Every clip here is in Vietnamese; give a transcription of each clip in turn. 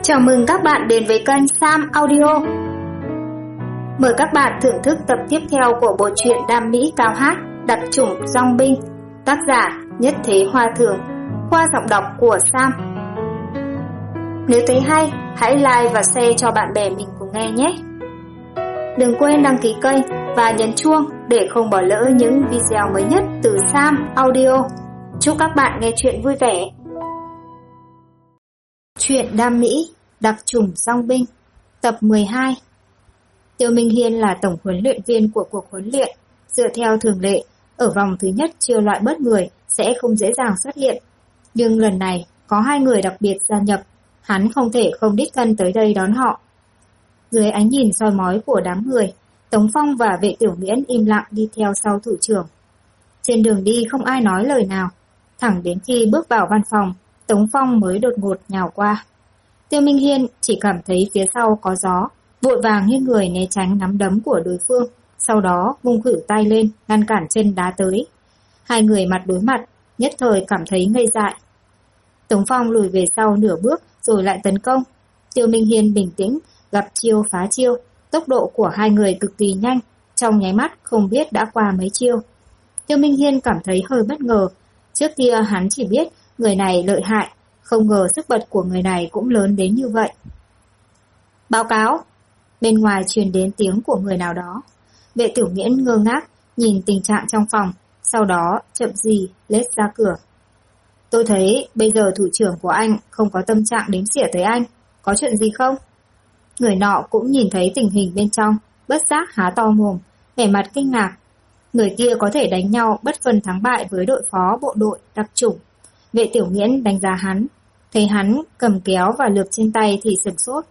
Chào mừng các bạn đến với kênh Sam Audio. Mời các bạn thưởng thức tập tiếp theo của bộ truyện Đam Mỹ Cao Hát Đặc Chủng Dong Binh, tác giả Nhất Thế Hoa Thường, qua giọng đọc của Sam. Nếu thấy hay, hãy like và share cho bạn bè mình cùng nghe nhé. Đừng quên đăng ký kênh và nhấn chuông để không bỏ lỡ những video mới nhất từ Sam Audio. Chúc các bạn nghe chuyện vui vẻ. Truyện Đam Mỹ Đặc Chủng Dong Binh, tập 12. Tiêu Minh Hiên là tổng huấn luyện viên của cuộc huấn luyện. Dựa theo thường lệ, ở vòng thứ nhất chưa loại bớt người sẽ không dễ dàng xuất hiện. Nhưng lần này có 2 người đặc biệt gia nhập, hắn không thể không đích thân tới đây đón họ. Dưới ánh nhìn soi mói của đám người, Tống Phong và Vệ Tiểu Nghiễn im lặng đi theo sau thủ trưởng. Trên đường đi không ai nói lời nào, thẳng đến khi bước vào văn phòng, Tống Phong mới đột ngột nhào qua. Tiêu Minh Hiên chỉ cảm thấy phía sau có gió, vội vàng nghiêng người né tránh nắm đấm của đối phương, sau đó vung khuỷu tay lên ngăn cản chân đá tới. 2 người mặt đối mặt, nhất thời cảm thấy ngây dại. Tống Phong lùi về sau nửa bước rồi lại tấn công. Tiêu Minh Hiên bình tĩnh, gặp chiêu phá chiêu, tốc độ của 2 người cực kỳ nhanh, trong nháy mắt không biết đã qua mấy chiêu. Tiêu Minh Hiên cảm thấy hơi bất ngờ, trước kia hắn chỉ biết người này lợi hại, không ngờ sức bật của người này cũng lớn đến như vậy. Báo cáo! Bên ngoài truyền đến tiếng của người nào đó. Vệ Tiểu Nghiễn ngơ ngác, nhìn tình trạng trong phòng, sau đó chậm gì lết ra cửa. Tôi thấy bây giờ thủ trưởng của anh không có tâm trạng đếm xỉa tới anh, có chuyện gì không? Người nọ cũng nhìn thấy tình hình bên trong, bất giác há to mồm, vẻ mặt kinh ngạc. Người kia có thể đánh nhau bất phân thắng bại với đội phó bộ đội đặc chủng. Vệ Tiểu Nghiễn đánh giá hắn, thấy hắn cầm kéo và lược trên tay thì sửng sốt.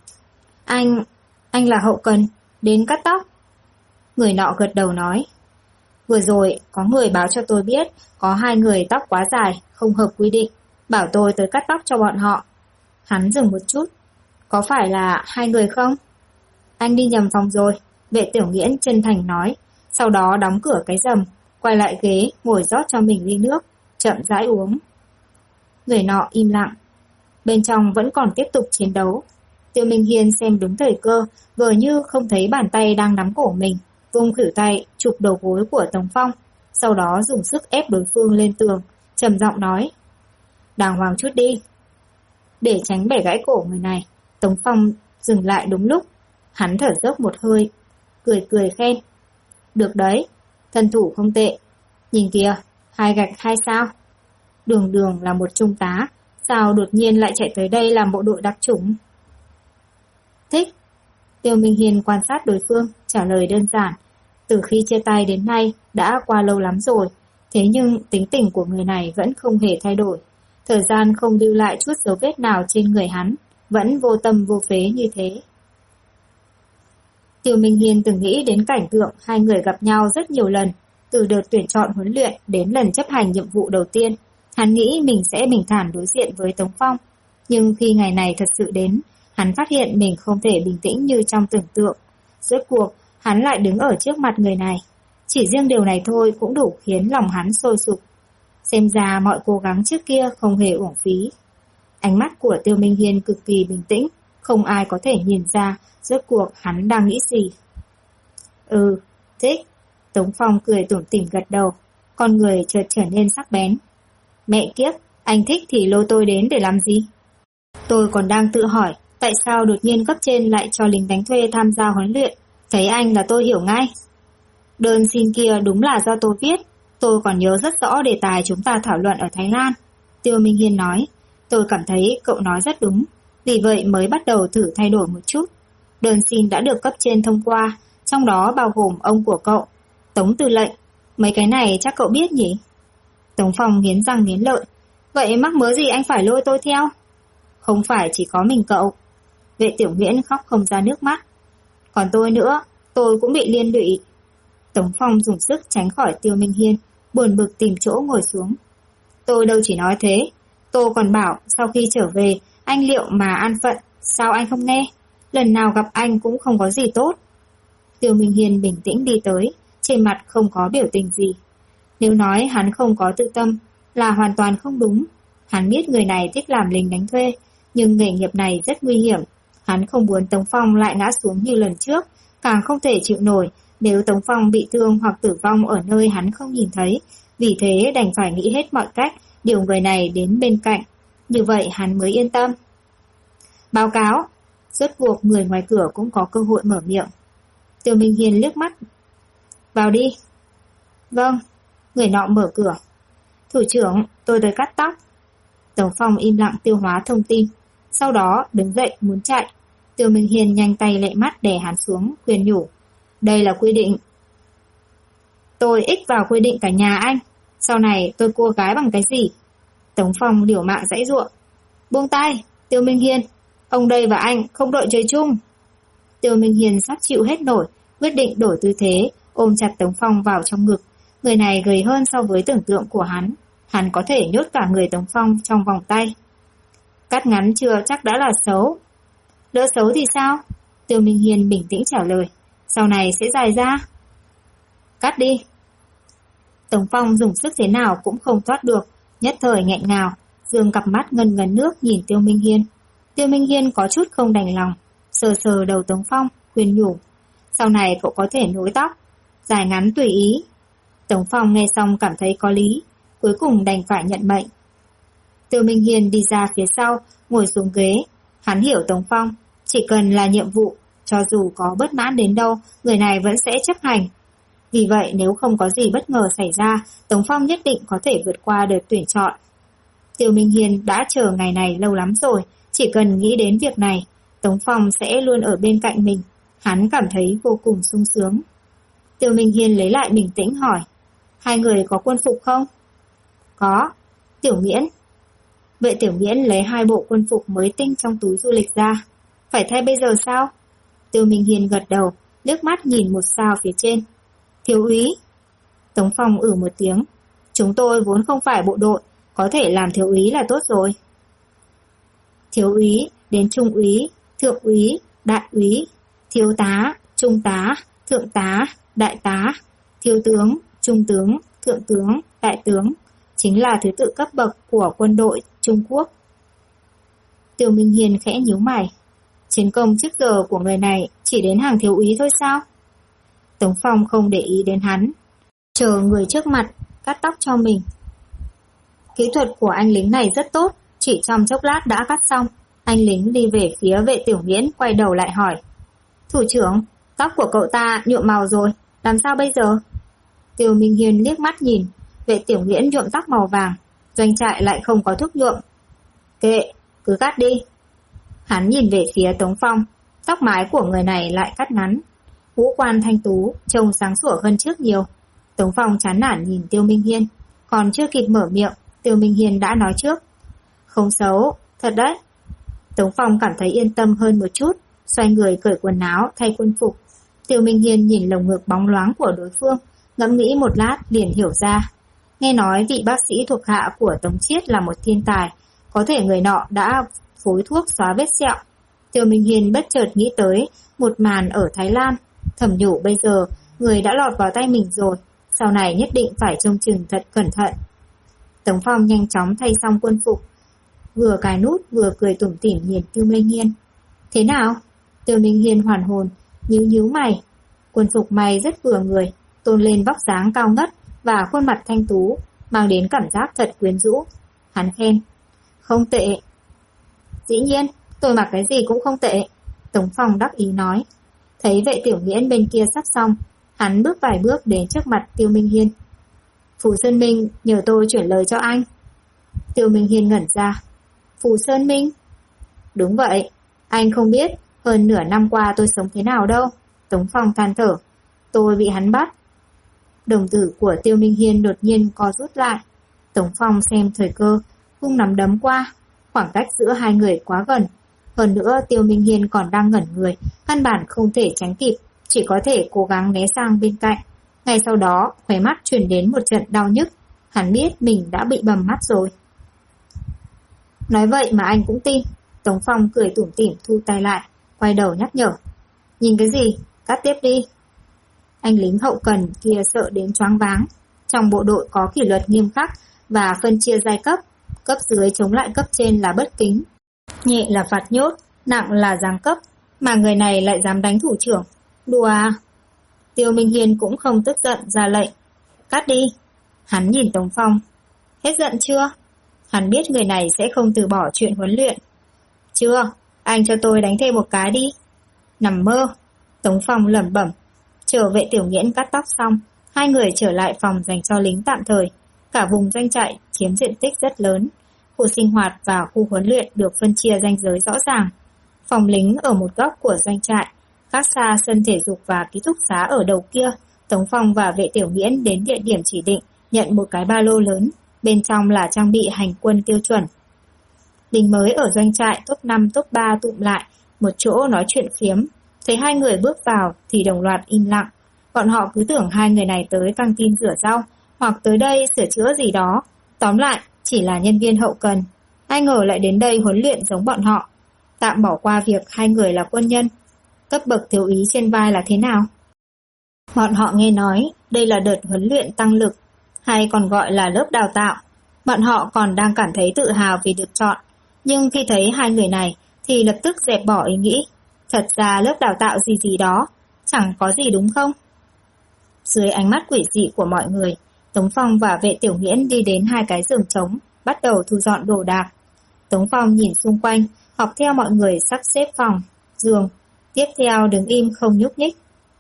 Anh là hậu cần, đến cắt tóc. Người nọ gật đầu nói. Vừa rồi có người báo cho tôi biết có 2 người tóc quá dài, không hợp quy định, bảo tôi tới cắt tóc cho bọn họ. Hắn dừng một chút. Có phải là 2 người không? Anh đi nhầm phòng rồi, Vệ Tiểu Nghiễn chân thành nói, sau đó đóng cửa cái rầm, quay lại ghế ngồi rót cho mình ly nước, chậm rãi uống. Người nọ im lặng. Bên trong vẫn còn tiếp tục chiến đấu. Tiêu Minh Hiên xem đúng thời cơ, vờ như không thấy bàn tay đang nắm cổ mình, vung khuỷu tay chụp đầu gối của Tống Phong, sau đó dùng sức ép đối phương lên tường, trầm giọng nói: đàng hoàng chút đi. Để tránh bẻ gãy cổ người này, Tống Phong dừng lại đúng lúc. Hắn thở dốc một hơi, cười khen: được đấy, thân thủ không tệ. Nhìn kìa, 2 gạch 2 sao. Đường là một trung tá, sao đột nhiên lại chạy tới đây làm bộ đội đặc chủng? Thích. Tiêu Minh Hiên quan sát đối phương, trả lời đơn giản. Từ khi chia tay đến nay đã qua lâu lắm rồi, thế nhưng tính tình của người này vẫn không hề thay đổi. Thời gian không lưu lại chút dấu vết nào trên người hắn, vẫn vô tâm vô phế như thế. Tiêu Minh Hiên từng nghĩ đến cảnh tượng 2 người gặp nhau rất nhiều lần, từ đợt tuyển chọn huấn luyện đến lần chấp hành nhiệm vụ đầu tiên. Hắn nghĩ mình sẽ bình thản đối diện với Tống Phong, nhưng khi ngày này thật sự đến, hắn phát hiện mình không thể bình tĩnh như trong tưởng tượng. Rốt cuộc, hắn lại đứng ở trước mặt người này. Chỉ riêng điều này thôi cũng đủ khiến lòng hắn sôi sục. Xem ra mọi cố gắng trước kia không hề uổng phí. Ánh mắt của Tiêu Minh Hiên cực kỳ bình tĩnh, không ai có thể nhìn ra rốt cuộc hắn đang nghĩ gì. Thích. Tống Phong cười tủm tỉm gật đầu, con người chợt trở nên sắc bén. Mẹ kiếp, anh thích thì lôi tôi đến để làm gì? Tôi còn đang tự hỏi, tại sao đột nhiên cấp trên lại cho lính đánh thuê tham gia huấn luyện? Thấy anh là tôi hiểu ngay. Đơn xin kia đúng là do tôi viết, tôi còn nhớ rất rõ đề tài chúng ta thảo luận ở Thái Lan. Tiêu Minh Hiên nói, tôi cảm thấy cậu nói rất đúng, vì vậy mới bắt đầu thử thay đổi một chút. Đơn xin đã được cấp trên thông qua, trong đó bao gồm ông của cậu, Tống Tư lệnh. Mấy cái này chắc cậu biết nhỉ? Tống Phong nghiến răng nghiến lợi. Vậy mắc mớ gì anh phải lôi tôi theo? Không phải chỉ có mình cậu. Vệ Tiểu Nghiễn khóc không ra nước mắt. Còn tôi nữa, tôi cũng bị liên lụy. Tống Phong dùng sức tránh khỏi Tiêu Minh Hiên, buồn bực tìm chỗ ngồi xuống. Tôi đâu chỉ nói thế, tôi còn bảo sau khi trở về anh liệu mà an phận, sao anh không nghe? Lần nào gặp anh cũng không có gì tốt. Tiêu Minh Hiên bình tĩnh đi tới, trên mặt không có biểu tình gì. Nếu nói hắn không có tự tâm là hoàn toàn không đúng. Hắn biết người này thích làm lính đánh thuê, Nhưng nghề nghiệp này rất nguy hiểm. Hắn không muốn Tống Phong lại ngã xuống như lần trước, càng không thể chịu nổi nếu Tống Phong bị thương hoặc tử vong ở nơi hắn không nhìn thấy. Vì thế đành phải nghĩ hết mọi cách điều người này đến bên cạnh. Như vậy hắn mới yên tâm. Báo cáo. Rốt cuộc người ngoài cửa cũng có cơ hội mở miệng. Tiêu Minh Hiên liếc mắt. Vào đi. Vâng. Người nọ mở cửa. Thủ trưởng, tôi tới cắt tóc. Tống Phong im lặng tiêu hóa thông tin. Sau đó đứng dậy muốn chạy. Tiêu Minh Hiên nhanh tay lệ mắt đè hắn xuống, khuyên nhủ. Đây là quy định. Tôi ích vào quy định cả nhà anh. Sau này tôi cua gái bằng cái gì? Tống Phong liều mạng giãy giụa. Buông tay, Tiêu Minh Hiên. Ông đây và anh không đội trời chung. Tiêu Minh Hiên sắp chịu hết nổi, quyết định đổi tư thế, ôm chặt Tống Phong vào trong ngực. Người này gầy hơn so với tưởng tượng của hắn. Hắn có thể nhốt cả người Tống Phong trong vòng tay. Cắt ngắn chưa chắc đã là xấu. Lỡ xấu thì sao? Tiêu Minh Hiên bình tĩnh trả lời. Sau này sẽ dài ra. Cắt đi. Tống Phong dùng sức thế nào cũng không thoát được, nhất thời nghẹn ngào, dương cặp mắt ngân ngấn nước nhìn Tiêu Minh Hiên. Tiêu Minh Hiên có chút không đành lòng, sờ sờ đầu Tống Phong, khuyên nhủ. Sau này cậu có thể nối tóc, dài ngắn tùy ý. Tống Phong nghe xong cảm thấy có lý, cuối cùng đành phải nhận mệnh. Tiêu Minh Hiên đi ra phía sau, ngồi xuống ghế. Hắn hiểu Tống Phong, chỉ cần là nhiệm vụ, cho dù có bất mãn đến đâu, người này vẫn sẽ chấp hành. Vì vậy nếu không có gì bất ngờ xảy ra, Tống Phong nhất định có thể vượt qua đợt tuyển chọn. Tiêu Minh Hiên đã chờ ngày này lâu lắm rồi, chỉ cần nghĩ đến việc này, Tống Phong sẽ luôn ở bên cạnh mình. Hắn cảm thấy vô cùng sung sướng. Tiêu Minh Hiên lấy lại bình tĩnh hỏi. Hai người có quân phục không? Có. Tiểu Nghiễn. Vậy Tiểu Nghiễn lấy 2 bộ quân phục mới tinh trong túi du lịch ra. Phải thay bây giờ sao? Tiêu Minh Hiên gật đầu, liếc mắt nhìn một sao phía trên. Thiếu úy. Tống Phong một tiếng. Chúng tôi vốn không phải bộ đội, có thể làm thiếu úy là tốt rồi. Thiếu úy, đến trung úy, thượng úy, đại úy, thiếu tá, trung tá, thượng tá, đại tá, thiếu tướng, trung tướng, thượng tướng, đại tướng, chính là thứ tự cấp bậc của quân đội Trung Quốc. Tiêu Minh Hiên khẽ nhíu mày. Chiến công trước giờ của người này chỉ đến hàng thiếu úy thôi sao? Tống Phong không để ý đến hắn, chờ người trước mặt cắt tóc cho mình. Kỹ thuật của anh lính này rất tốt, chỉ trong chốc lát đã cắt xong. Anh lính đi về phía vệ Tiểu Nghiễn, quay đầu lại hỏi. Thủ trưởng, tóc của cậu ta nhuộm màu rồi, làm sao bây giờ? Tiêu Minh Hiên liếc mắt nhìn, vệ Tiểu Nghiễn nhuộm tóc màu vàng, doanh trại lại không có thuốc nhuộm. Kệ, cứ cắt đi. Hắn nhìn về phía Tống Phong, tóc mái của người này lại cắt ngắn. Ngũ quan thanh tú, trông sáng sủa hơn trước nhiều. Tống Phong chán nản nhìn Tiêu Minh Hiên, còn chưa kịp mở miệng, Tiêu Minh Hiên đã nói trước. Không xấu, thật đấy. Tống Phong cảm thấy yên tâm hơn một chút, xoay người cởi quần áo thay quân phục. Tiêu Minh Hiên nhìn lồng ngực bóng loáng của đối phương, ngẫm nghĩ một lát liền hiểu ra. Nghe nói vị bác sĩ thuộc hạ của Tống Chiết là một thiên tài, có thể người nọ đã phối thuốc xóa vết sẹo. Tiêu Minh Hiên bất chợt nghĩ tới một màn ở Thái Lan, thầm nhủ bây giờ người đã lọt vào tay mình rồi, sau này nhất định phải trông chừng thật cẩn thận. Tống Phong nhanh chóng thay xong quân phục, vừa cài nút vừa cười tủm tỉm nhìn Tiêu Minh Hiên. Thế nào? Tiêu Minh Hiên hoàn hồn, nhíu mày. Quân phục mày rất vừa người, tôn lên vóc dáng cao ngất và khuôn mặt thanh tú, mang đến cảm giác thật quyến rũ. Hắn khen. Không tệ. Dĩ nhiên, tôi mặc cái gì cũng không tệ. Tống Phong đắc ý nói. Thấy vệ Tiểu Nghiễn bên kia sắp xong, hắn bước vài bước đến trước mặt Tiêu Minh Hiên. Phù Sơn Minh nhờ tôi chuyển lời cho anh. Tiêu Minh Hiên ngẩn ra. Phù Sơn Minh? Đúng vậy, anh không biết hơn nửa năm qua tôi sống thế nào đâu. Tống Phong than thở. Tôi bị hắn bắt. Đồng tử của Tiêu Minh Hiên đột nhiên co rút lại. Tống Phong xem thời cơ, vung nắm đấm qua. Khoảng cách giữa hai người quá gần. Hơn nữa Tiêu Minh Hiên còn đang ngẩn người, căn bản không thể tránh kịp, chỉ có thể cố gắng né sang bên cạnh. Ngay sau đó, khóe mắt truyền đến một trận đau nhức. Hắn biết mình đã bị bầm mắt rồi. Nói vậy mà anh cũng tin. Tống Phong cười tủm tỉm thu tay lại, quay đầu nhắc nhở. Nhìn cái gì? Cắt tiếp đi. Anh lính hậu cần kia sợ đến choáng váng. Trong bộ đội có kỷ luật nghiêm khắc và phân chia giai cấp. Cấp dưới chống lại cấp trên là bất kính. Nhẹ là phạt nhốt, nặng là giáng cấp, mà người này lại dám đánh thủ trưởng. Đùa à? Tiêu Minh Hiên cũng không tức giận ra lệnh. Cắt đi. Hắn nhìn Tống Phong. Hết giận chưa? Hắn biết người này sẽ không từ bỏ chuyện huấn luyện. Chưa, anh cho tôi đánh thêm một cái đi. Nằm mơ. Tống Phong lẩm bẩm. Chờ Vệ Tiểu Nghiễn cắt tóc xong, hai người trở lại phòng dành cho lính tạm thời. Cả vùng doanh trại chiếm diện tích rất lớn. Khu sinh hoạt và khu huấn luyện được phân chia ranh giới rõ ràng. Phòng lính ở một góc của doanh trại, cách xa sân thể dục và ký túc xá ở đầu kia. Tống Phong và Vệ Tiểu Nghiễn đến địa điểm chỉ định, nhận một cái ba lô lớn, bên trong là trang bị hành quân tiêu chuẩn. Lính mới ở doanh trại top 5 top 3 tụm lại, một chỗ nói chuyện phiếm. Thấy hai người bước vào thì đồng loạt im lặng. Bọn họ cứ tưởng hai người này tới căng tin rửa rau, hoặc tới đây sửa chữa gì đó. Tóm lại, chỉ là nhân viên hậu cần. Ai ngờ lại đến đây huấn luyện giống bọn họ. Tạm bỏ qua việc hai người là quân nhân. Cấp bậc thiếu úy trên vai là thế nào? Bọn họ nghe nói đây là đợt huấn luyện tăng lực, hay còn gọi là lớp đào tạo. Bọn họ còn đang cảm thấy tự hào vì được chọn. Nhưng khi thấy hai người này thì lập tức dẹp bỏ ý nghĩ. Thật ra lớp đào tạo gì gì đó, chẳng có gì đúng không? Dưới ánh mắt quỷ dị của mọi người, Tống Phong và Vệ Tiểu Nghiễn đi đến hai cái giường trống, bắt đầu thu dọn đồ đạc. Tống Phong nhìn xung quanh, học theo mọi người sắp xếp phòng, giường, tiếp theo đứng im không nhúc nhích.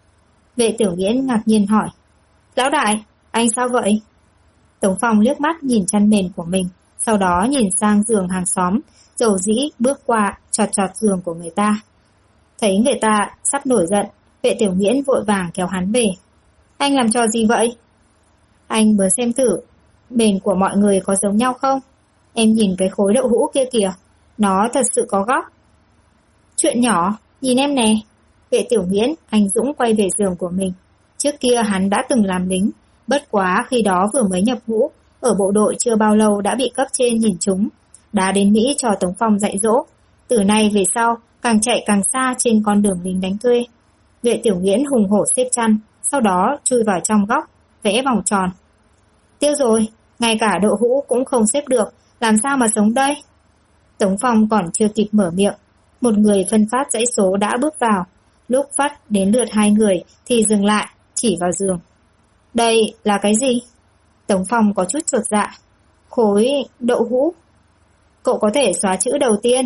Vệ Tiểu Nghiễn ngạc nhiên hỏi, Lão đại, anh sao vậy? Tống Phong liếc mắt nhìn chăn mền của mình, sau đó nhìn sang giường hàng xóm, dầu dĩ bước qua chọt chọt giường của người ta. Thấy người ta sắp nổi giận, Vệ Tiểu Nghiễn vội vàng kéo hắn về. Anh làm trò gì vậy? Anh mới xem thử, mền của mọi người có giống nhau không? Em nhìn cái khối đậu hũ kia kìa, nó thật sự có góc. Chuyện nhỏ, nhìn em nè. Vệ Tiểu Nghiễn anh dũng quay về giường của mình. Trước kia hắn đã từng làm lính, bất quá khi đó vừa mới nhập ngũ, ở bộ đội chưa bao lâu đã bị cấp trên nhìn trúng, đã đến Mỹ cho Tống Phong dạy dỗ. Từ nay về sau, càng chạy càng xa trên con đường lính đánh thuê. Vệ Tiểu Nghiễn hùng hổ xếp chăn, sau đó chui vào trong góc, vẽ vòng tròn. Tiêu rồi, ngay cả đậu hũ cũng không xếp được, làm sao mà sống đây? Tống Phong còn chưa kịp mở miệng, một người phân phát dãy số đã bước vào. Lúc phát đến lượt hai người thì dừng lại, chỉ vào giường. Đây là cái gì? Tống Phong có chút chột dạ. Khối đậu hũ. Cậu có thể xóa chữ đầu tiên.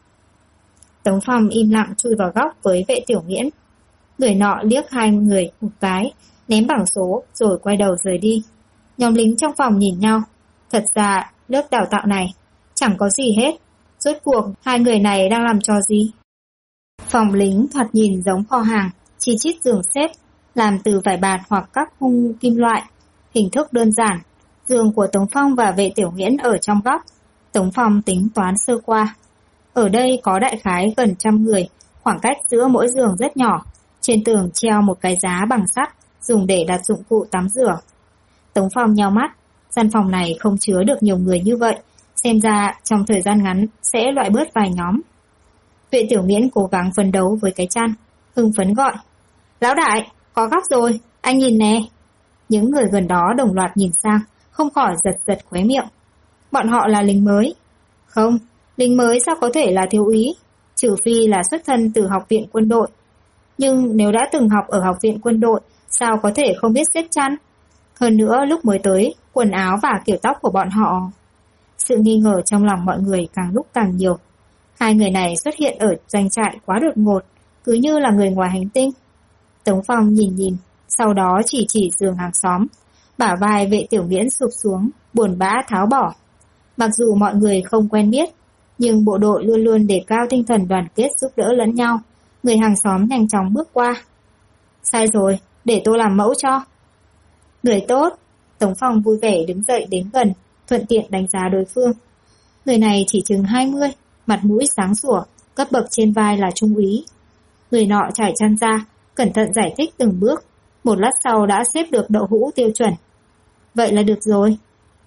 Tống Phong im lặng chui vào góc với Vệ Tiểu Nghiễn. Người nọ liếc hai người một cái, ném bảng số rồi quay đầu rời đi. Nhóm lính trong phòng nhìn nhau. Thật ra lớp đào tạo này chẳng có gì hết. Rốt cuộc hai người này đang làm trò gì? Phòng lính thoạt nhìn giống kho hàng, chi chít giường xếp, làm từ vải bạt hoặc các khung kim loại. Hình thức đơn giản. Giường của Tống Phong và Vệ Tiểu Nghiễn ở trong góc. Tống Phong tính toán sơ qua. Ở đây có đại khái gần 100 người, khoảng cách giữa mỗi giường rất nhỏ. Trên tường treo một cái giá bằng sắt, dùng để đặt dụng cụ tắm rửa. Tống Phong nheo mắt, gian phòng này không chứa được nhiều người như vậy, xem ra trong thời gian ngắn sẽ loại bớt vài nhóm. Vệ Tiểu Nghiễn cố gắng phấn đấu với cái chăn, hưng phấn gọi. Lão đại, có góc rồi, anh nhìn nè. Những người gần đó đồng loạt nhìn sang, không khỏi giật giật khóe miệng. Bọn họ là lính mới. Không, lính mới sao có thể là thiếu úy, trừ phi là xuất thân từ học viện quân đội. Nhưng nếu đã từng học ở học viện quân đội, sao có thể không biết xếp chăn? Hơn nữa lúc mới tới, quần áo và kiểu tóc của bọn họ. Sự nghi ngờ trong lòng mọi người càng lúc càng nhiều. Hai người này xuất hiện ở doanh trại quá đột ngột, cứ như là người ngoài hành tinh. Tống Phong nhìn, sau đó chỉ giường hàng xóm. Bả vai Vệ Tiểu Nghiễn sụp xuống, buồn bã tháo bỏ. Mặc dù mọi người không quen biết, nhưng bộ đội luôn luôn đề cao tinh thần đoàn kết giúp đỡ lẫn nhau. Người hàng xóm nhanh chóng bước qua. Sai rồi, để tôi làm mẫu cho. Người tốt. Tống Phong vui vẻ đứng dậy đến gần, thuận tiện đánh giá đối phương. Người này chỉ chừng 20, mặt mũi sáng sủa, cấp bậc trên vai là trung úy. Người nọ trải chăn ra, cẩn thận giải thích từng bước. Một lát sau đã xếp được đậu hũ tiêu chuẩn. Vậy là được rồi.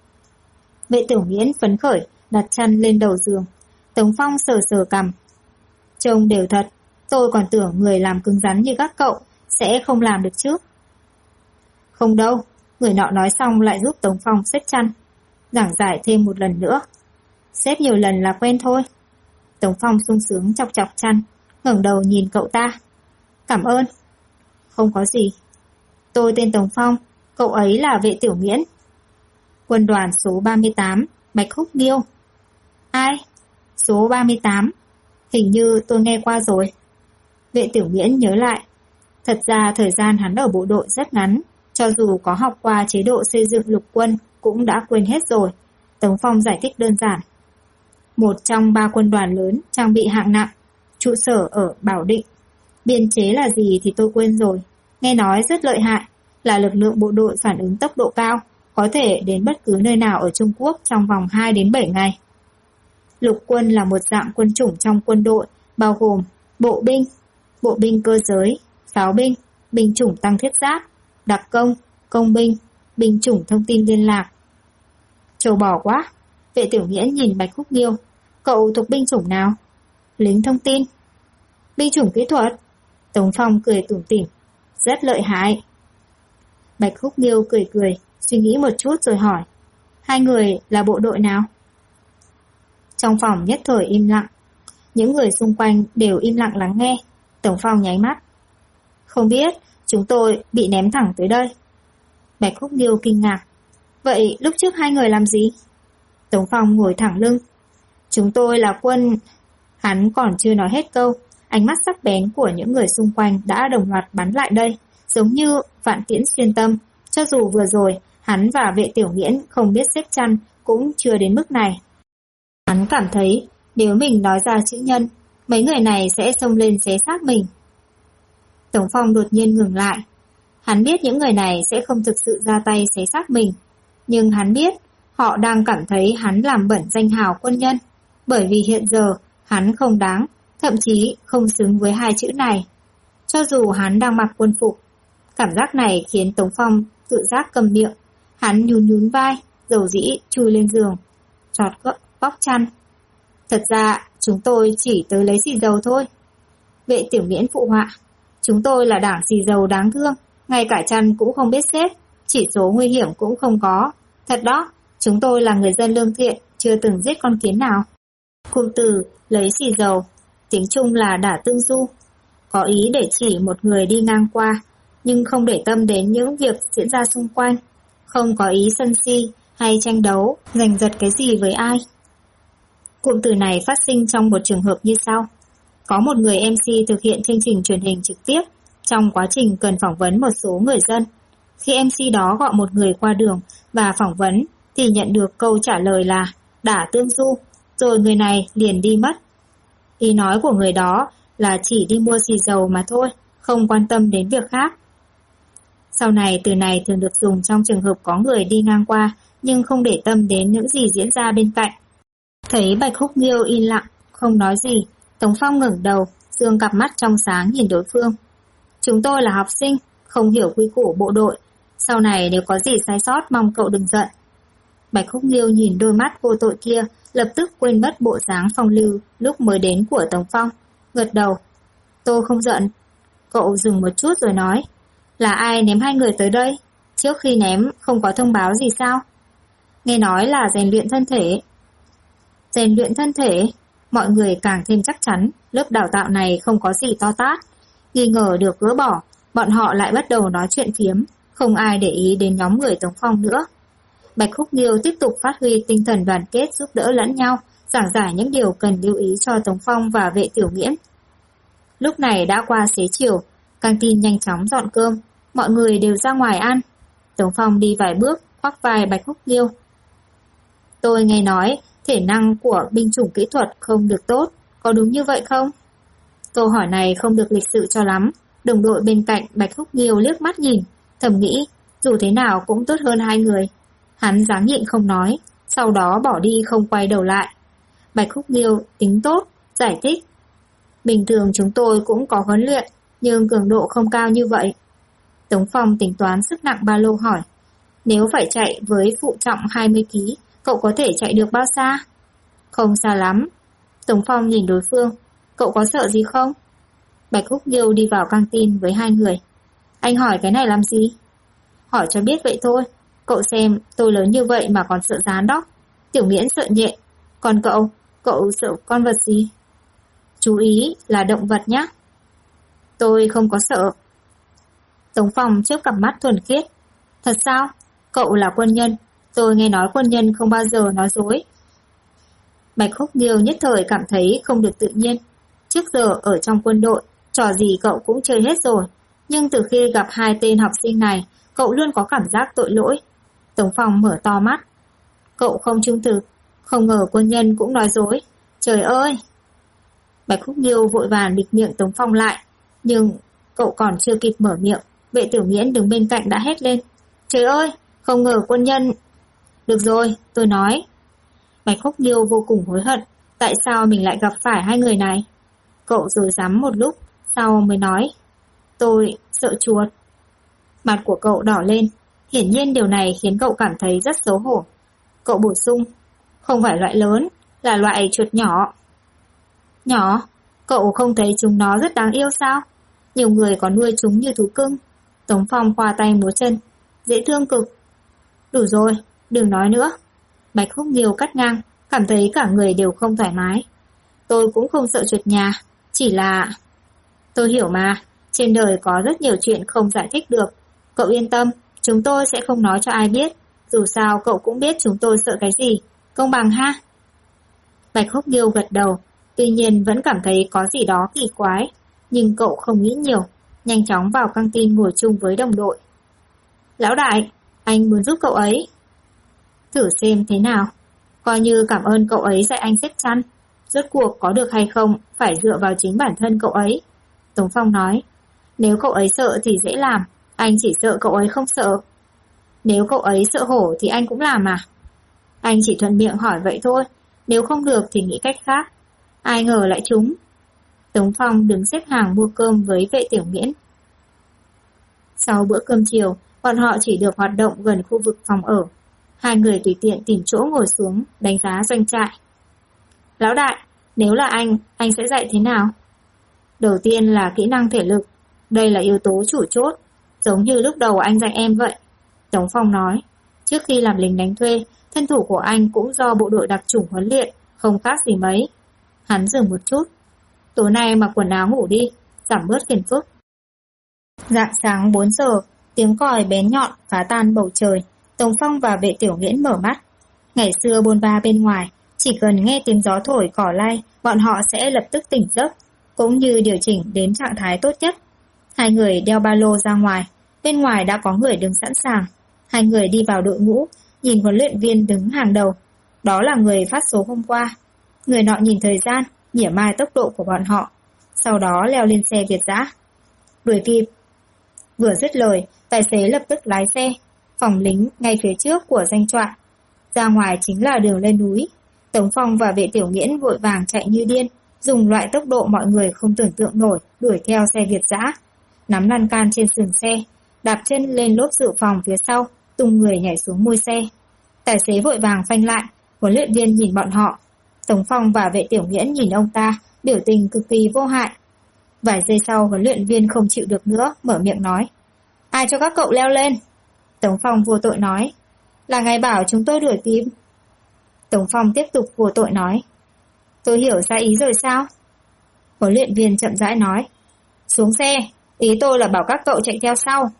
Vệ Tiểu Nghiễn phấn khởi, đặt chăn lên đầu giường. Tống Phong sờ sờ cằm. Trông đều thật, tôi còn tưởng người làm cứng rắn như các cậu sẽ không làm được chứ. Không đâu, người nọ nói xong lại giúp Tống Phong xếp chăn. Giảng giải thêm một lần nữa. Xếp nhiều lần là quen thôi. Tống Phong sung sướng chọc chọc chăn, ngẩng đầu nhìn cậu ta. Cảm ơn. Không có gì. Tôi tên Tống Phong, cậu ấy là Vệ Tiểu Nghiễn. Quân đoàn số 38, Bạch Húc Nghiêu. Ai? Số 38. Hình như tôi nghe qua rồi. Vệ Tiểu Nghiễn nhớ lại. Thật ra thời gian hắn ở bộ đội rất ngắn, cho dù có học qua chế độ xây dựng lục quân cũng đã quên hết rồi. Tống Phong giải thích đơn giản. Một trong 3 quân đoàn lớn trang bị hạng nặng, trụ sở ở Bảo Định. Biên chế là gì thì tôi quên rồi. Nghe nói rất lợi hại, là lực lượng bộ đội phản ứng tốc độ cao, có thể đến bất cứ nơi nào ở Trung Quốc trong vòng 2 đến 7 ngày. Lục quân là một dạng quân chủng trong quân đội, bao gồm bộ binh cơ giới, pháo binh, binh chủng tăng thiết giáp, đặc công, công binh, binh chủng thông tin liên lạc. Trâu bò quá. Vệ Tiểu Nghiễn nhìn Bạch Húc Nghiêu. Cậu thuộc binh chủng nào? Lính thông tin. Binh chủng kỹ thuật. Tống Phong cười tủm tỉm. Rất lợi hại. Bạch Húc Nghiêu cười cười, suy nghĩ một chút rồi hỏi. Hai người là bộ đội nào? Trong phòng nhất thời im lặng. Những người xung quanh đều im lặng lắng nghe. Tống Phong nháy mắt. Không biết, chúng tôi bị ném thẳng tới đây. Bạch Húc Nghiêu kinh ngạc. Vậy lúc trước hai người làm gì? Tống Phong ngồi thẳng lưng. Chúng tôi là quân... Hắn còn chưa nói hết câu, ánh mắt sắc bén của những người xung quanh đã đồng loạt bắn lại đây, giống như vạn tiễn xuyên tâm. Cho dù vừa rồi, hắn và Vệ Tiểu Nghiễn không biết xếp chăn cũng chưa đến mức này. Hắn cảm thấy nếu mình nói ra chữ nhân, mấy người này sẽ xông lên xé xác mình. Tống Phong đột nhiên ngừng lại. Hắn biết những người này sẽ không thực sự ra tay xé xác mình, nhưng hắn biết họ đang cảm thấy hắn làm bẩn danh hào quân nhân, bởi vì hiện giờ hắn không đáng, thậm chí không xứng với hai chữ này. Cho dù hắn đang mặc quân phục, cảm giác này khiến Tống Phong tự giác cầm miệng. Hắn nhún nhún vai, dầu dĩ chui lên giường, chọt góc chăn. Thật ra chúng tôi chỉ tới lấy xì dầu thôi. Vệ Tiểu Nghiễn phụ họa. Chúng tôi là đảng xì dầu đáng thương, ngay cả chăn cũng không biết xếp, chỉ số nguy hiểm cũng không có. Thật đó, chúng tôi là người dân lương thiện, chưa từng giết con kiến nào. Cụm từ lấy xì dầu, tiếng Trung là đả tương du, có ý để chỉ một người đi ngang qua, nhưng không để tâm đến những việc diễn ra xung quanh, không có ý sân si hay tranh đấu, giành giật cái gì với ai. Cụm từ này phát sinh trong một trường hợp như sau. Có một người MC thực hiện chương trình truyền hình trực tiếp, trong quá trình cần phỏng vấn một số người dân. Khi MC đó gọi một người qua đường và phỏng vấn, thì nhận được câu trả lời là đả tương du, rồi người này liền đi mất. Ý nói của người đó là chỉ đi mua xì dầu mà thôi, không quan tâm đến việc khác. Sau này từ này thường được dùng trong trường hợp có người đi ngang qua nhưng không để tâm đến những gì diễn ra bên cạnh. Thấy Bạch Húc Nghiêu im lặng, không nói gì, Tống Phong ngẩng đầu, dương cặp mắt trong sáng nhìn đối phương. Chúng tôi là học sinh, không hiểu quy củ bộ đội. Sau này nếu có gì sai sót mong cậu đừng giận. Bạch Húc Nghiêu nhìn đôi mắt vô tội kia, lập tức quên mất bộ dáng phong lưu lúc mới đến của Tống Phong. Gật đầu. Tôi không giận. Cậu dừng một chút rồi nói. Là ai ném hai người tới đây? Trước khi ném không có thông báo gì sao? Nghe nói là rèn luyện thân thể. Rèn luyện thân thể? Mọi người càng thêm chắc chắn lớp đào tạo này không có gì to tát. Nghi ngờ được gỡ bỏ, bọn họ lại bắt đầu nói chuyện phiếm, không ai để ý đến nhóm người Tống Phong nữa. Bạch Húc Nghiêu tiếp tục phát huy tinh thần đoàn kết giúp đỡ lẫn nhau, giảng giải những điều cần lưu ý cho Tống Phong và Vệ Tiểu Nghiễn. Lúc này đã qua xế chiều, căng tin nhanh chóng dọn cơm, mọi người đều ra ngoài ăn. Tống Phong đi vài bước, khoác vai Bạch Húc Nghiêu. Tôi nghe nói thể năng của binh chủng kỹ thuật không được tốt, có đúng như vậy không? Câu hỏi này không được lịch sự cho lắm. Đồng đội bên cạnh Bạch Húc Nghiêu liếc mắt nhìn, thầm nghĩ dù thế nào cũng tốt hơn hai người. Hắn dáng nhịn không nói, sau đó bỏ đi không quay đầu lại. Bạch Húc Nghiêu tính tốt, giải thích. Bình thường chúng tôi cũng có huấn luyện, nhưng cường độ không cao như vậy. Tống Phong tính toán sức nặng ba lô hỏi. Nếu phải chạy với phụ trọng 20 kg, cậu có thể chạy được bao xa? Không xa lắm. Tống Phong nhìn đối phương. Cậu có sợ gì không? Bạch Húc Nghiêu đi vào căng tin với hai người. Anh hỏi cái này làm gì? Hỏi cho biết vậy thôi. Cậu xem tôi lớn như vậy mà còn sợ rán đó. Tiểu Nghiễn sợ nhện. Còn cậu sợ con vật gì? Chú ý là động vật nhé. Tôi không có sợ. Tống Phong chớp cặp mắt thuần khiết. Thật sao? Cậu là quân nhân. Tôi nghe nói quân nhân không bao giờ nói dối. Bạch Húc Nghiêu nhất thời cảm thấy không được tự nhiên. Trước giờ ở trong quân đội, trò gì cậu cũng chơi hết rồi. Nhưng từ khi gặp hai tên học sinh này, cậu luôn có cảm giác tội lỗi. Tống Phong mở to mắt. Cậu không trung thực, không ngờ quân nhân cũng nói dối. Trời ơi! Bạch Húc Nghiêu vội vàng bịt miệng Tống Phong lại. Nhưng cậu còn chưa kịp mở miệng, Vệ Tiểu Nghiễn đứng bên cạnh đã hét lên. Trời ơi! Không ngờ quân nhân... Được rồi, tôi nói. Bạch Húc Nghiêu vô cùng hối hận. Tại sao mình lại gặp phải hai người này? Cậu rồi rắm một lúc, sau mới nói. Tôi sợ chuột. Mặt của cậu đỏ lên. Hiển nhiên điều này khiến cậu cảm thấy rất xấu hổ. Cậu bổ sung. Không phải loại lớn, là loại chuột nhỏ. Nhỏ? Cậu không thấy chúng nó rất đáng yêu sao? Nhiều người có nuôi chúng như thú cưng. Tống Phong khoa tay múa chân. Dễ thương cực. Đủ rồi, đừng nói nữa. Bạch Húc Nghiêu cắt ngang, cảm thấy cả người đều không thoải mái. Tôi cũng không sợ chuột nhà, chỉ là... Tôi hiểu mà, trên đời có rất nhiều chuyện không giải thích được. Cậu yên tâm, chúng tôi sẽ không nói cho ai biết. Dù sao cậu cũng biết chúng tôi sợ cái gì. Công bằng ha? Bạch Húc Nghiêu gật đầu, tuy nhiên vẫn cảm thấy có gì đó kỳ quái. Nhưng cậu không nghĩ nhiều, nhanh chóng vào căng tin ngồi chung với đồng đội. Lão đại, anh muốn giúp cậu ấy. Thử xem thế nào. Coi như cảm ơn cậu ấy dạy anh xếp chăn. Rốt cuộc có được hay không phải dựa vào chính bản thân cậu ấy. Tống Phong nói. Nếu cậu ấy sợ thì dễ làm. Anh chỉ sợ cậu ấy không sợ. Nếu cậu ấy sợ hổ thì anh cũng làm à? Anh chỉ thuận miệng hỏi vậy thôi. Nếu không được thì nghĩ cách khác. Ai ngờ lại trúng. Tống Phong đứng xếp hàng mua cơm với Vệ Tiểu Nghiễn. Sau bữa cơm chiều, bọn họ chỉ được hoạt động gần khu vực phòng ở. Hai người tùy tiện tìm chỗ ngồi xuống, đánh giá doanh trại. Lão đại, nếu là anh sẽ dạy thế nào? Đầu tiên là kỹ năng thể lực. Đây là yếu tố chủ chốt, giống như lúc đầu anh dạy em vậy. Tống Phong nói, trước khi làm lính đánh thuê, thân thủ của anh cũng do bộ đội đặc chủng huấn luyện, không khác gì mấy. Hắn dừng một chút. Tối nay mặc quần áo ngủ đi, giảm bớt phiền phức. Rạng sáng 4 giờ, tiếng còi bén nhọn phá tan bầu trời. Tống Phong và Vệ Tiểu Nghiễn mở mắt. Ngày xưa bôn ba bên ngoài, chỉ cần nghe tiếng gió thổi cỏ lay, bọn họ sẽ lập tức tỉnh giấc, cũng như điều chỉnh đến trạng thái tốt nhất. Hai người đeo ba lô ra ngoài, bên ngoài đã có người đứng sẵn sàng. Hai người đi vào đội ngũ, nhìn huấn luyện viên đứng hàng đầu. Đó là người phát số hôm qua. Người nọ nhìn thời gian, mỉa mai tốc độ của bọn họ, sau đó leo lên xe Việt dã. Đuổi kịp. Vừa dứt lời, tài xế lập tức lái xe. Phòng lính ngay phía trước của doanh trại. Ra ngoài chính là đường lên núi. Tống Phong và Vệ Tiểu Nghiễn vội vàng chạy như điên, dùng loại tốc độ mọi người không tưởng tượng nổi đuổi theo xe Việt dã. Nắm lan can trên sườn xe, đạp chân lên lốp dự phòng phía sau, tung người nhảy xuống mui xe. Tài xế vội vàng phanh lại, huấn luyện viên nhìn bọn họ. Tống Phong và Vệ Tiểu Nghiễn nhìn ông ta, biểu tình cực kỳ vô hại. Vài giây sau, huấn luyện viên không chịu được nữa, mở miệng nói. Ai cho các cậu leo lên? Tống Phong vô tội nói. Là ngài bảo chúng tôi đuổi kịp. Tống Phong tiếp tục vô tội nói. Tôi hiểu ra ý rồi sao? Huấn luyện viên chậm rãi nói. Xuống xe, ý tôi là bảo các cậu chạy theo sau.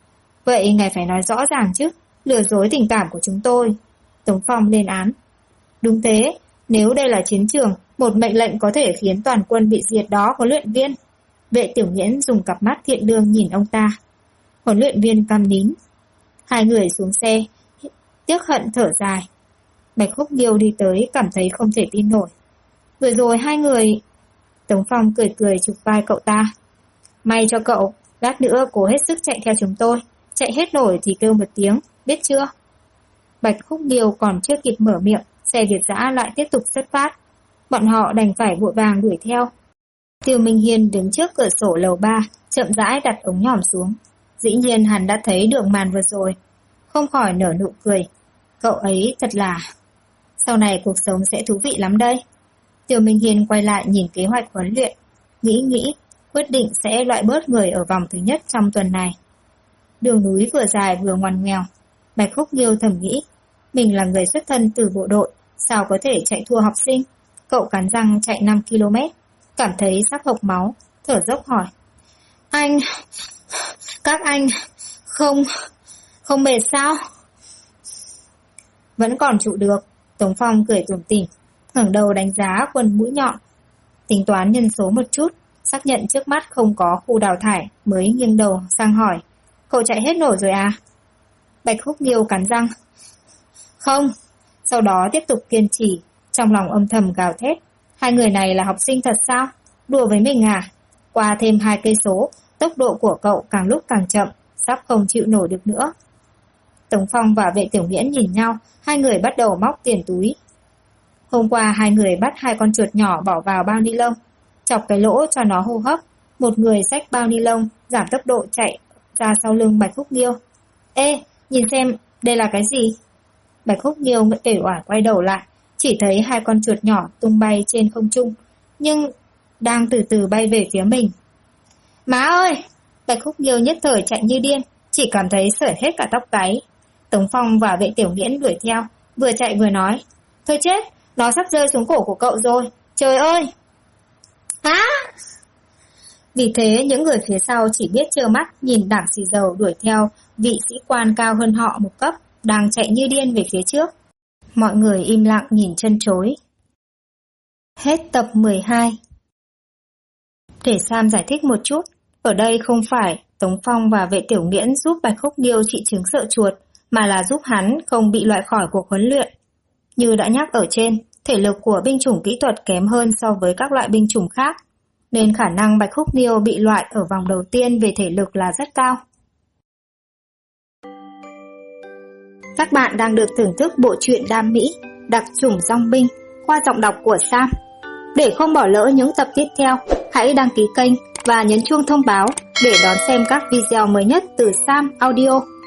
Vậy ngài phải nói rõ ràng chứ, lừa dối tình cảm của chúng tôi. Tống Phong lên án. Đúng thế, nếu đây là chiến trường, một mệnh lệnh có thể khiến toàn quân bị diệt đó, huấn luyện viên. Vệ Tiểu Nghiễn dùng cặp mắt thiện lương nhìn ông ta. Huấn luyện viên câm nín. Hai người xuống xe, tiếc hận thở dài. Bạch Húc Nghiêu đi tới, cảm thấy không thể tin nổi. Vừa rồi hai người... Tống Phong cười cười chụp vai cậu ta. May cho cậu, lát nữa cố hết sức chạy theo chúng tôi. Chạy hết nổi thì kêu một tiếng, biết chưa? Bạch Húc Nghiêu còn chưa kịp mở miệng, xe Việt dã lại tiếp tục xuất phát. Bọn họ đành phải vội vàng đuổi theo. Tiêu Minh Hiên đứng trước cửa sổ lầu 3, chậm rãi đặt ống nhòm xuống. Dĩ nhiên hắn đã thấy được màn vừa rồi, không khỏi nở nụ cười. Cậu ấy thật là... Sau này cuộc sống sẽ thú vị lắm đây. Tiêu Minh Hiên quay lại nhìn kế hoạch huấn luyện, nghĩ, quyết định sẽ loại bớt người ở vòng thứ nhất trong tuần này. Đường núi vừa dài vừa ngoằn ngoèo. Bạch Húc Nghiêu thầm nghĩ, mình là người xuất thân từ bộ đội, sao có thể chạy thua học sinh. Cậu cắn răng chạy 5 km. cảm thấy sắp hộc máu, thở dốc hỏi. Các anh, không mệt sao? Vẫn còn trụ được, Tống Phong cười tủm tỉm, ngẩng đầu đánh giá quần mũi nhọn. Tính toán nhân số một chút, xác nhận trước mắt không có khu đào thải mới nghiêng đầu sang hỏi. Cậu chạy hết nổi rồi à? Bạch Khúc Nghiêu cắn răng. Không, sau đó tiếp tục kiên trì, trong lòng âm thầm gào thét. Hai người này là học sinh thật sao? Đùa với mình à? Qua thêm 2 cây số, tốc độ của cậu càng lúc càng chậm, sắp không chịu nổi được nữa. Tống Phong và Vệ Tiểu Nghiễn nhìn nhau, hai người bắt đầu móc tiền túi. Hôm qua hai người bắt 2 con chuột nhỏ bỏ vào bao ni lông, chọc cái lỗ cho nó hô hấp. Một người xách bao ni lông, giảm tốc độ chạy ra sau lưng Bạch Khúc Nghiêu. Ê, nhìn xem, đây là cái gì? Bạch Khúc Nghiêu uể oải quay đầu lại, chỉ thấy 2 con chuột nhỏ tung bay trên không trung, nhưng đang từ từ bay về phía mình. Má ơi! Bạch Khúc Nghiêu nhất thời chạy như điên, chỉ cảm thấy sởn hết cả tóc gáy. Tống Phong và Vệ Tiểu Nghiễn đuổi theo, vừa chạy vừa nói. Thôi chết, nó sắp rơi xuống cổ của cậu rồi, trời ơi! Á! Vì thế những người phía sau chỉ biết trơ mắt nhìn đảng xì dầu đuổi theo vị sĩ quan cao hơn họ một cấp, đang chạy như điên về phía trước. Mọi người im lặng nhìn chân chối. Hết tập 12. Để Sam giải thích một chút, ở đây không phải Tống Phong và Vệ Tiểu Nghiễn giúp Bạch Khúc Nghiêu trị chứng sợ chuột, mà là giúp hắn không bị loại khỏi cuộc huấn luyện. Như đã nhắc ở trên, thể lực của binh chủng kỹ thuật kém hơn so với các loại binh chủng khác, nên khả năng Bạch Khúc Nghiêu bị loại ở vòng đầu tiên về thể lực là rất cao. Các bạn đang được thưởng thức bộ truyện Đam Mỹ, Đặc chủng Dong binh qua giọng đọc của Sam. Để không bỏ lỡ những tập tiếp theo, hãy đăng ký kênh và nhấn chuông thông báo để đón xem các video mới nhất từ Sam Audio.